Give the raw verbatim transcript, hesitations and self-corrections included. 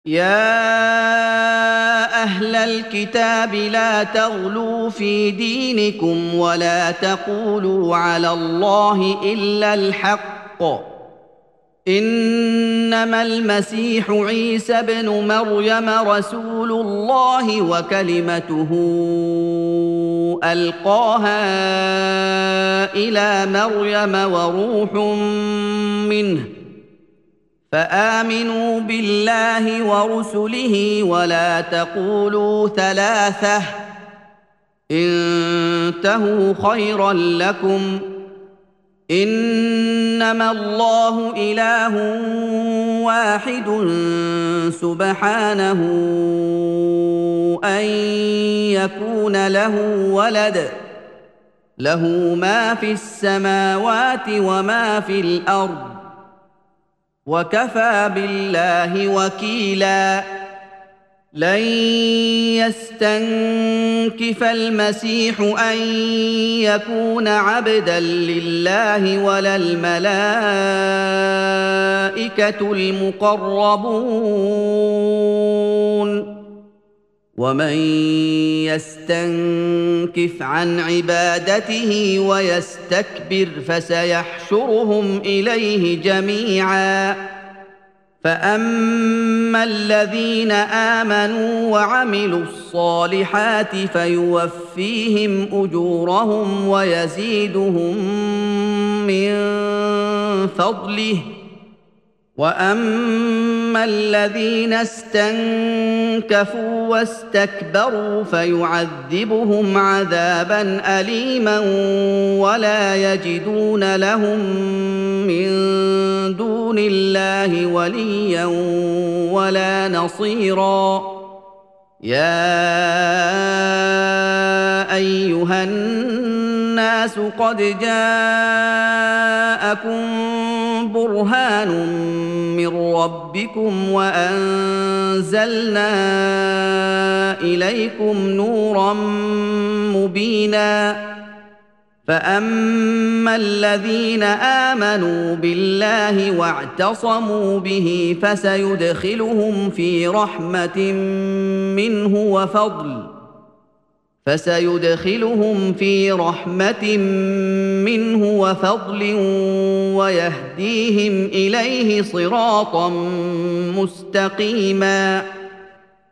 يا أهل الكتاب لا تغلوا في دينكم ولا تقولوا على الله إلا الحق إنما المسيح عيسى ابن مريم رسول الله وكلمته ألقاها إلى مريم وروح منه فآمنوا بالله ورسله ولا تقولوا ثلاثة انتهوا خيرا لكم إنما الله إله واحد سبحانه أن يكون له ولد له ما في السماوات وما في الأرض وكفى بالله وكيلا لن يستنكف المسيح أن يكون عبدا لله ولا الملائكة المقربون ومن يستنكف عن عبادته ويستكبر فسيحشرهم إليه جميعا فأما الذين آمنوا وعملوا الصالحات فيوفيهم أجورهم ويزيدهم من فضله وأما الذين استنكفوا واستكبروا فيعذبهم عذابا أليما ولا يجدون لهم من دون الله وليا ولا نصيرا يا أيها الناس قد جاءكم برهان من ربكم وأنزلنا إليكم نورا مبينا فأما الذين آمنوا بالله واعتصموا به فسيدخلهم في رحمة منه وفضل فسيدخلهم في رحمة منه وفضل ويهديهم إليه صراطا مستقيما